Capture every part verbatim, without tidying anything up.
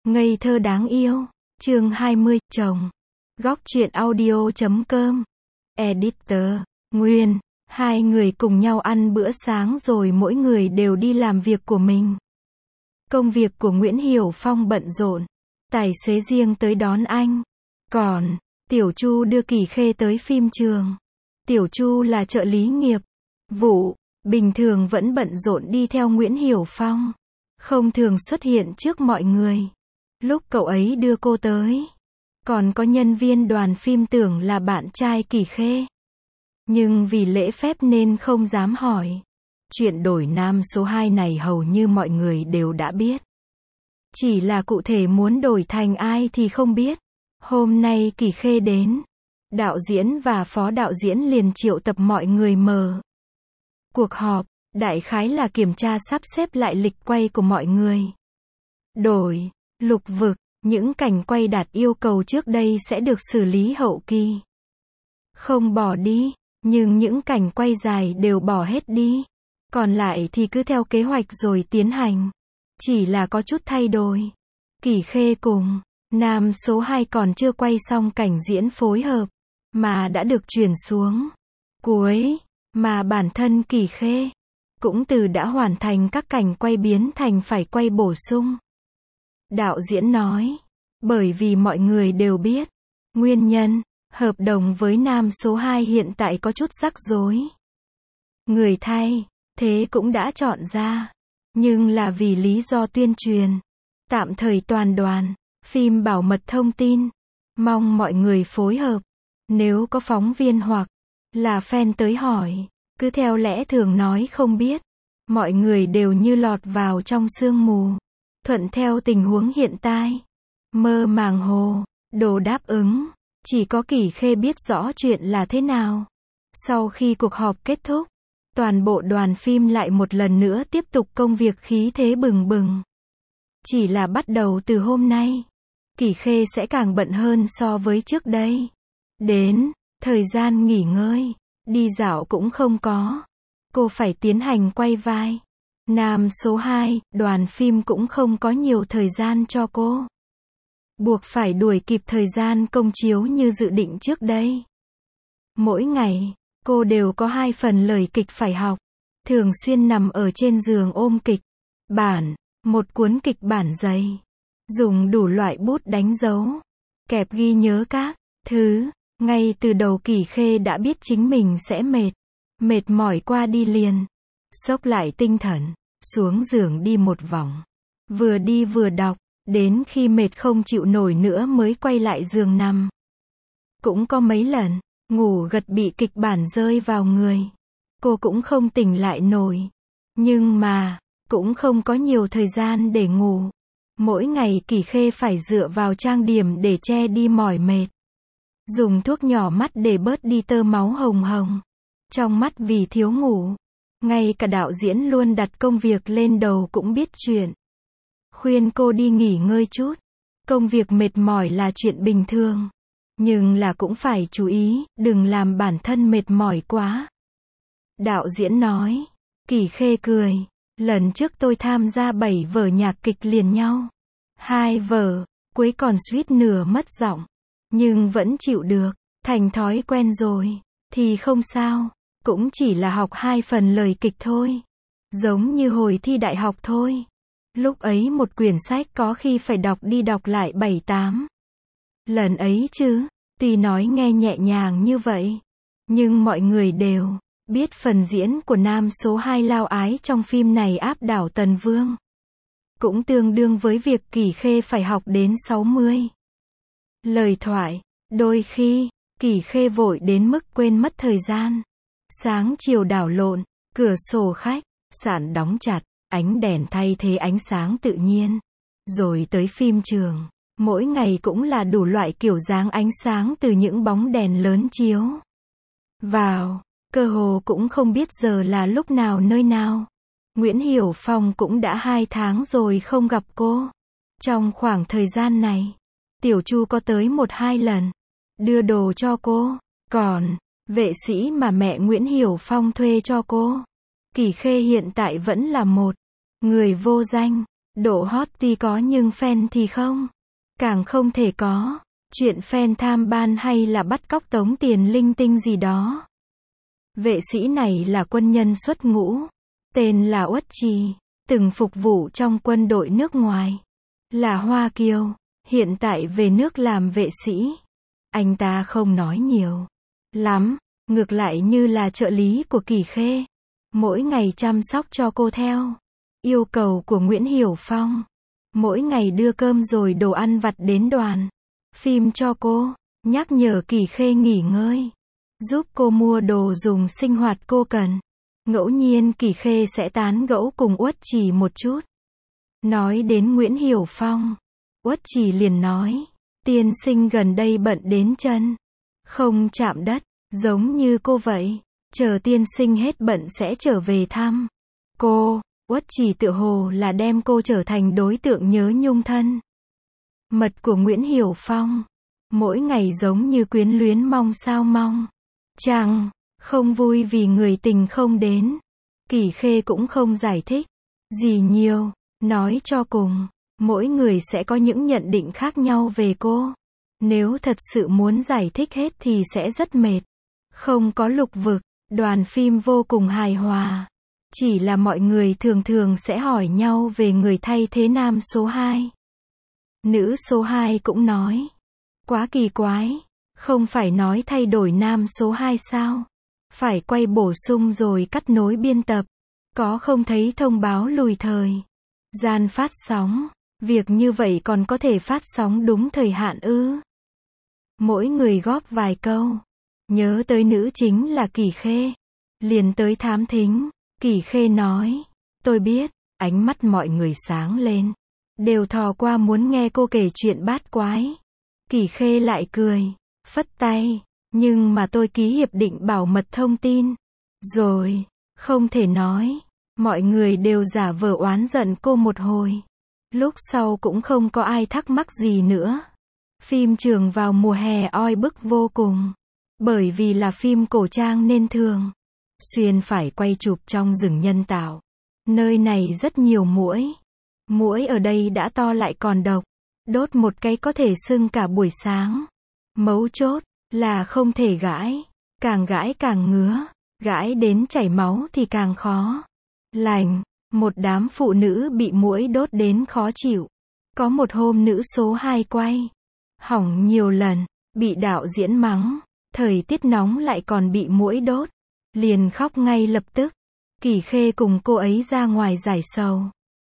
Ngây thơ đáng yêu. Chương hai mươi, chồng. Góc truyện audio chấm com. Editor, Nguyên. Hai người cùng nhau ăn bữa sáng rồi mỗi người đều đi làm việc của mình. Công việc của Nguyễn Hiểu Phong bận rộn. Tài xế riêng tới đón anh. Còn, Tiểu Chu đưa Kỳ Khê tới phim trường. Tiểu Chu là trợ lý nghiệp vụ, bình thường vẫn bận rộn đi theo Nguyễn Hiểu Phong. Không thường xuất hiện trước mọi người. Lúc cậu ấy đưa cô tới, còn có nhân viên đoàn phim tưởng là bạn trai Kỳ Khê. Nhưng vì lễ phép nên không dám hỏi. Chuyện đổi nam số hai này hầu như mọi người đều đã biết. Chỉ là cụ thể muốn đổi thành ai thì không biết. Hôm nay Kỳ Khê đến. Đạo diễn và phó đạo diễn liền triệu tập mọi người mở cuộc họp, đại khái là kiểm tra sắp xếp lại lịch quay của mọi người. Đổi, lục vực, những cảnh quay đạt yêu cầu trước đây sẽ được xử lý hậu kỳ. Không bỏ đi, nhưng những cảnh quay dài đều bỏ hết đi. Còn lại thì cứ theo kế hoạch rồi tiến hành. Chỉ là có chút thay đổi. Kỳ Khê cùng nam số hai còn chưa quay xong cảnh diễn phối hợp, mà đã được chuyển xuống cuối, mà bản thân Kỳ Khê cũng từ đã hoàn thành các cảnh quay biến thành phải quay bổ sung. Đạo diễn nói, bởi vì mọi người đều biết, nguyên nhân, hợp đồng với nam số hai hiện tại có chút rắc rối. Người thay, thế cũng đã chọn ra, nhưng là vì lý do tuyên truyền, tạm thời toàn đoàn, phim bảo mật thông tin, mong mọi người phối hợp. Nếu có phóng viên hoặc là fan tới hỏi, cứ theo lẽ thường nói không biết. Mọi người đều như lọt vào trong sương mù. Thuận theo tình huống hiện tại. Mơ màng hồ, đồ đáp ứng. Chỉ có Kỳ Khê biết rõ chuyện là thế nào. Sau khi cuộc họp kết thúc, toàn bộ đoàn phim lại một lần nữa tiếp tục công việc khí thế bừng bừng. Chỉ là bắt đầu từ hôm nay, Kỳ Khê sẽ càng bận hơn so với trước đây. Đến, thời gian nghỉ ngơi, đi dạo cũng không có. Cô phải tiến hành quay vai. Nam số hai, đoàn phim cũng không có nhiều thời gian cho cô. Buộc phải đuổi kịp thời gian công chiếu như dự định trước đây. Mỗi ngày, cô đều có hai phần lời kịch phải học. Thường xuyên nằm ở trên giường ôm kịch bản, một cuốn kịch bản dày. Dùng đủ loại bút đánh dấu, kẹp ghi nhớ các thứ. Ngay từ đầu Kỳ Khê đã biết chính mình sẽ mệt. Mệt mỏi qua đi liền. Xốc lại tinh thần, xuống giường đi một vòng. Vừa đi vừa đọc, đến khi mệt không chịu nổi nữa mới quay lại giường nằm. Cũng có mấy lần, ngủ gật bị kịch bản rơi vào người. Cô cũng không tỉnh lại nổi. Nhưng mà, cũng không có nhiều thời gian để ngủ. Mỗi ngày Kỳ Khê phải dựa vào trang điểm để che đi mỏi mệt. Dùng thuốc nhỏ mắt để bớt đi tơ máu hồng hồng trong mắt vì thiếu ngủ. Ngay cả đạo diễn luôn đặt công việc lên đầu cũng biết chuyện. Khuyên cô đi nghỉ ngơi chút. Công việc mệt mỏi là chuyện bình thường. Nhưng là cũng phải chú ý, đừng làm bản thân mệt mỏi quá. Đạo diễn nói. Kỳ Khê cười. Lần trước tôi tham gia bảy vở nhạc kịch liền nhau. Hai vở, cuối còn suýt nửa mất giọng. Nhưng vẫn chịu được, thành thói quen rồi, thì không sao, cũng chỉ là học hai phần lời kịch thôi. Giống như hồi thi đại học thôi. Lúc ấy một quyển sách có khi phải đọc đi đọc lại bảy tám lần ấy chứ, tuy nói nghe nhẹ nhàng như vậy. Nhưng mọi người đều biết phần diễn của nam số hai lao ái trong phim này áp đảo Tần Vương. Cũng tương đương với việc Kỳ Khê phải học đến sáu mươi lời thoại. Đôi khi, Kỳ Khê vội đến mức quên mất thời gian. Sáng chiều đảo lộn, cửa sổ khách sạn đóng chặt, ánh đèn thay thế ánh sáng tự nhiên. Rồi tới phim trường, mỗi ngày cũng là đủ loại kiểu dáng ánh sáng từ những bóng đèn lớn chiếu vào, cơ hồ cũng không biết giờ là lúc nào nơi nào. Nguyễn Hiểu Phong cũng đã hai tháng rồi không gặp cô. Trong khoảng thời gian này, Tiểu Chu có tới một hai lần, đưa đồ cho cô. Còn, vệ sĩ mà mẹ Nguyễn Hiểu Phong thuê cho cô, Kỳ Khê hiện tại vẫn là một người vô danh. Độ hot tuy có nhưng fan thì không. Càng không thể có. Chuyện fan tham ban hay là bắt cóc tống tiền linh tinh gì đó. Vệ sĩ này là quân nhân xuất ngũ. Tên là Uất Trì. Từng phục vụ trong quân đội nước ngoài. Là Hoa Kiều. Hiện tại về nước làm vệ sĩ. Anh ta không nói nhiều lắm. Ngược lại như là trợ lý của Kỳ Khê. Mỗi ngày chăm sóc cho cô theo yêu cầu của Nguyễn Hiểu Phong. Mỗi ngày đưa cơm rồi đồ ăn vặt đến đoàn phim cho cô. Nhắc nhở Kỳ Khê nghỉ ngơi. Giúp cô mua đồ dùng sinh hoạt cô cần. Ngẫu nhiên Kỳ Khê sẽ tán gẫu cùng Uất Trì một chút. Nói đến Nguyễn Hiểu Phong. Uất Trì liền nói. Tiên sinh gần đây bận đến chân không chạm đất. Giống như cô vậy. Chờ tiên sinh hết bận sẽ trở về thăm cô. Uất Trì tựa hồ là đem cô trở thành đối tượng nhớ nhung thân mật của Nguyễn Hiểu Phong. Mỗi ngày giống như quyến luyến mong sao mong chẳng không vui vì người tình không đến. Kỳ Khê cũng không giải thích gì nhiều. Nói cho cùng, mỗi người sẽ có những nhận định khác nhau về cô. Nếu thật sự muốn giải thích hết thì sẽ rất mệt. Không có lục vực. Đoàn phim vô cùng hài hòa. Chỉ là mọi người thường thường sẽ hỏi nhau về người thay thế nam số hai. Nữ số hai cũng nói. Quá kỳ quái. Không phải nói thay đổi nam số hai sao? Phải quay bổ sung rồi cắt nối biên tập. Có không thấy thông báo lùi thời gian phát sóng. Việc như vậy còn có thể phát sóng đúng thời hạn ư? Mỗi người góp vài câu. Nhớ tới nữ chính là Kỳ Khê. Liền tới Thám Thính. Kỳ Khê nói. Tôi biết. Ánh mắt mọi người sáng lên. Đều thò qua muốn nghe cô kể chuyện bát quái. Kỳ Khê lại cười. Phất tay. Nhưng mà tôi ký hiệp định bảo mật thông tin. Rồi. Không thể nói. Mọi người đều giả vờ oán giận cô một hồi. Lúc sau cũng không có ai thắc mắc gì nữa. Phim trường vào mùa hè oi bức vô cùng. Bởi vì là phim cổ trang nên thường xuyên phải quay chụp trong rừng nhân tạo. Nơi này rất nhiều muỗi. Muỗi ở đây đã to lại còn độc. Đốt một cái có thể sưng cả buổi sáng. Mấu chốt là không thể gãi. Càng gãi càng ngứa. Gãi đến chảy máu thì càng khó lành. Một đám phụ nữ bị muỗi đốt đến khó chịu. Có một hôm nữ số hai quay hỏng nhiều lần. Bị đạo diễn mắng. Thời tiết nóng lại còn bị muỗi đốt. Liền khóc ngay lập tức. Kỳ Khê cùng cô ấy ra ngoài giải sầu.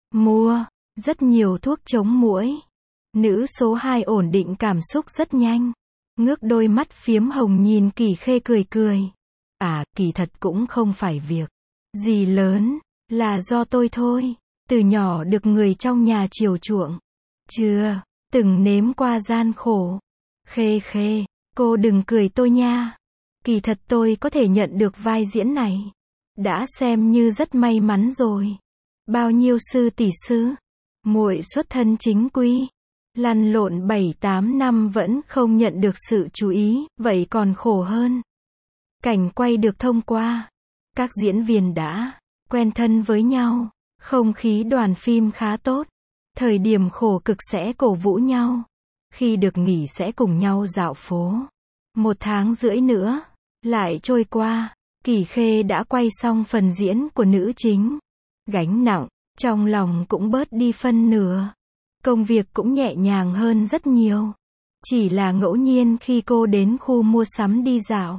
Mua rất nhiều thuốc chống muỗi. Nữ số hai ổn định cảm xúc rất nhanh. Ngước đôi mắt phiếm hồng nhìn Kỳ Khê cười cười. À, kỳ thật cũng không phải việc gì lớn. Là do tôi thôi. Từ nhỏ được người trong nhà chiều chuộng. Chưa từng nếm qua gian khổ. Khê Khê. Cô đừng cười tôi nha. Kỳ thật tôi có thể nhận được vai diễn này. Đã xem như rất may mắn rồi. Bao nhiêu sư tỷ sư. Muội xuất thân chính quy. Lăn lộn bảy tám năm vẫn không nhận được sự chú ý. Vậy còn khổ hơn. Cảnh quay được thông qua. Các diễn viên đã quen thân với nhau. Không khí đoàn phim khá tốt. Thời điểm khổ cực sẽ cổ vũ nhau. Khi được nghỉ sẽ cùng nhau dạo phố. Một tháng rưỡi nữa lại trôi qua. Kỳ Khê đã quay xong phần diễn của nữ chính. Gánh nặng trong lòng cũng bớt đi phân nửa. Công việc cũng nhẹ nhàng hơn rất nhiều. Chỉ là ngẫu nhiên khi cô đến khu mua sắm đi dạo,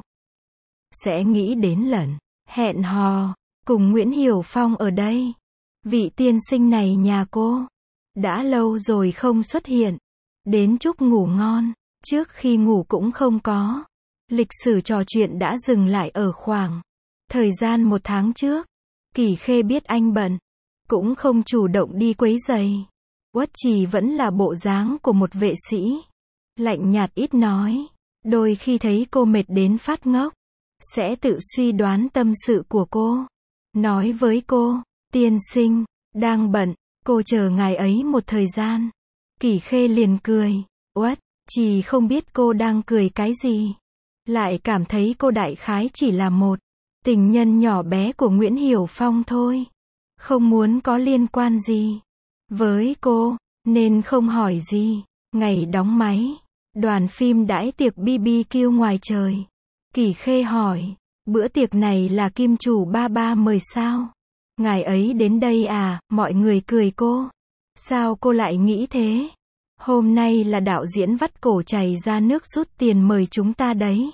sẽ nghĩ đến lần hẹn hò cùng Nguyễn Hiểu Phong ở đây. Vị tiên sinh này nhà cô đã lâu rồi không xuất hiện. Đến chúc ngủ ngon. Trước khi ngủ cũng không có. Lịch sử trò chuyện đã dừng lại ở khoảng thời gian một tháng trước. Kỳ Khê biết anh bận, cũng không chủ động đi quấy rầy. Uất Trì vẫn là bộ dáng của một vệ sĩ. Lạnh nhạt ít nói. Đôi khi thấy cô mệt đến phát ngốc, sẽ tự suy đoán tâm sự của cô. Nói với cô, tiên sinh, đang bận, cô chờ ngài ấy một thời gian. Kỳ Khê liền cười. Uất Trì không biết cô đang cười cái gì. Lại cảm thấy cô đại khái chỉ là một tình nhân nhỏ bé của Nguyễn Hiểu Phong thôi. Không muốn có liên quan gì. với cô, nên không hỏi gì. Ngày đóng máy, đoàn phim đãi tiệc bi bi kiu ngoài trời. Kỷ Khê hỏi, bữa tiệc này là kim chủ ba ba mời sao? Ngài ấy đến đây à? Mọi người cười cô. Sao cô lại nghĩ thế? Hôm nay là đạo diễn vắt cổ chảy ra nước rút tiền mời chúng ta đấy.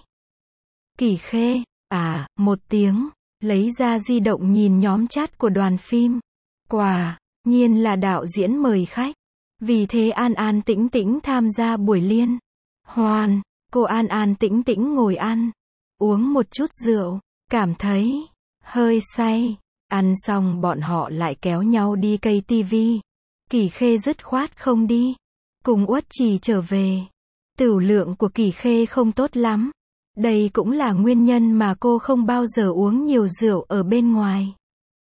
Kỷ Khê, à, một tiếng, lấy ra di động nhìn nhóm chat của đoàn phim. Quả nhiên là đạo diễn mời khách. Vì thế An An Tĩnh Tĩnh tham gia buổi liên hoan. Cô An An Tĩnh Tĩnh ngồi ăn, uống một chút rượu, cảm thấy hơi say. Ăn xong bọn họ lại kéo nhau đi cây tivi. Kỷ Khê dứt khoát không đi, cùng Uất Trì trở về. Tửu lượng của Kỷ Khê không tốt lắm. Đây cũng là nguyên nhân mà cô không bao giờ uống nhiều rượu ở bên ngoài.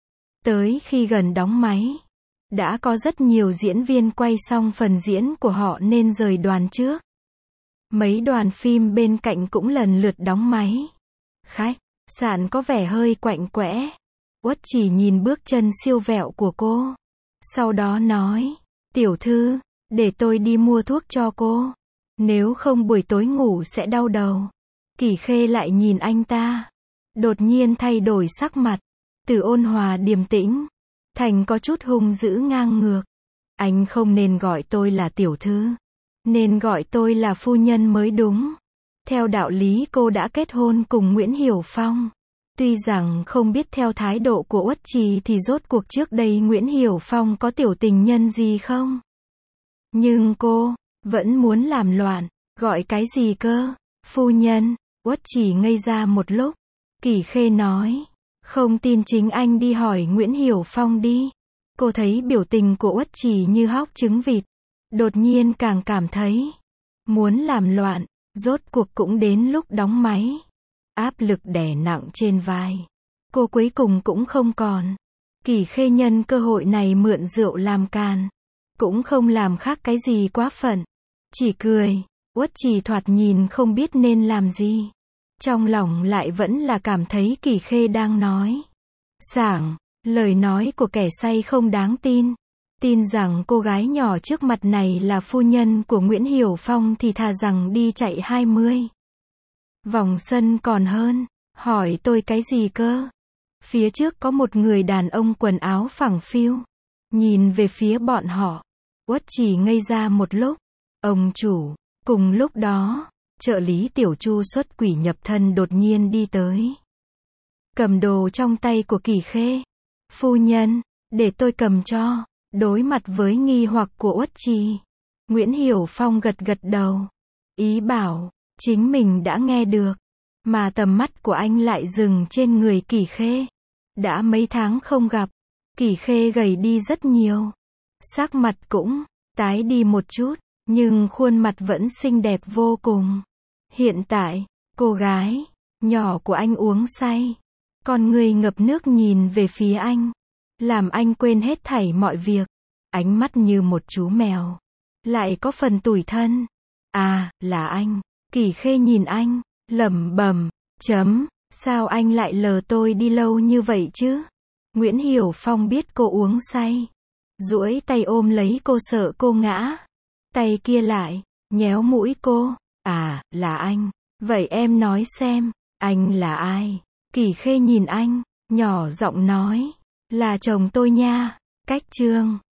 Tới khi gần đóng máy, đã có rất nhiều diễn viên quay xong phần diễn của họ nên rời đoàn trước. Mấy đoàn phim bên cạnh cũng lần lượt đóng máy. Khách sạn có vẻ hơi quạnh quẽ. Uất Trì nhìn bước chân siêu vẹo của cô. Sau đó nói, tiểu thư, để tôi đi mua thuốc cho cô. Nếu không buổi tối ngủ sẽ đau đầu. Kỷ Khê lại nhìn anh ta. Đột nhiên thay đổi sắc mặt. Từ ôn hòa điềm tĩnh, thành có chút hung dữ ngang ngược. Anh không nên gọi tôi là tiểu thư. Nên gọi tôi là phu nhân mới đúng. Theo đạo lý cô đã kết hôn cùng Nguyễn Hiểu Phong. Tuy rằng không biết theo thái độ của Uất Trì thì rốt cuộc trước đây Nguyễn Hiểu Phong có tiểu tình nhân gì không? Nhưng cô vẫn muốn làm loạn. Gọi cái gì cơ? Phu nhân. Uất Trì ngây ra một lúc. Kỷ Khê nói, không tin chính anh đi hỏi Nguyễn Hiểu Phong đi. Cô thấy biểu tình của Uất Trì như hóc trứng vịt. Đột nhiên càng cảm thấy muốn làm loạn. Rốt cuộc cũng đến lúc đóng máy. Áp lực đè nặng trên vai. Cô cuối cùng cũng không còn. Kỷ Khê nhân cơ hội này mượn rượu làm càn. Cũng không làm khác cái gì quá phận. Chỉ cười. Uất Trì thoạt nhìn không biết nên làm gì. Trong lòng lại vẫn là cảm thấy Kỷ Khê đang nói sảng. Lời nói của kẻ say không đáng tin. Tin rằng cô gái nhỏ trước mặt này là phu nhân của Nguyễn Hiểu Phong thì thà rằng đi chạy hai mươi vòng sân còn hơn. Hỏi tôi cái gì cơ? Phía trước có một người đàn ông quần áo phẳng phiu. Nhìn về phía bọn họ. Uất Trì ngây ra một lúc. Ông chủ. Cùng lúc đó, trợ lý Tiểu Chu xuất quỷ nhập thân đột nhiên đi tới. Cầm đồ trong tay của Kỷ Khê. Phu nhân, để tôi cầm cho. Đối mặt với nghi hoặc của Uất Trì, Nguyễn Hiểu Phong gật gật đầu. Ý bảo, chính mình đã nghe được. Mà tầm mắt của anh lại dừng trên người Kỷ Khê. Đã mấy tháng không gặp, Kỷ Khê gầy đi rất nhiều. Sắc mặt cũng tái đi một chút, nhưng khuôn mặt vẫn xinh đẹp vô cùng. Hiện tại, cô gái nhỏ của anh uống say. Con người ngập nước nhìn về phía anh. Làm anh quên hết thảy mọi việc. Ánh mắt như một chú mèo. Lại có phần tủi thân. À, là anh. Kỷ Khê nhìn anh, lẩm bẩm, chấm, sao anh lại lờ tôi đi lâu như vậy chứ? Nguyễn Hiểu Phong biết cô uống say. Duỗi tay ôm lấy cô sợ cô ngã. Tay kia lại, nhéo mũi cô. À, là anh. Vậy em nói xem, anh là ai? Kỷ Khê nhìn anh, nhỏ giọng nói. Là chồng tôi nha. Cách chương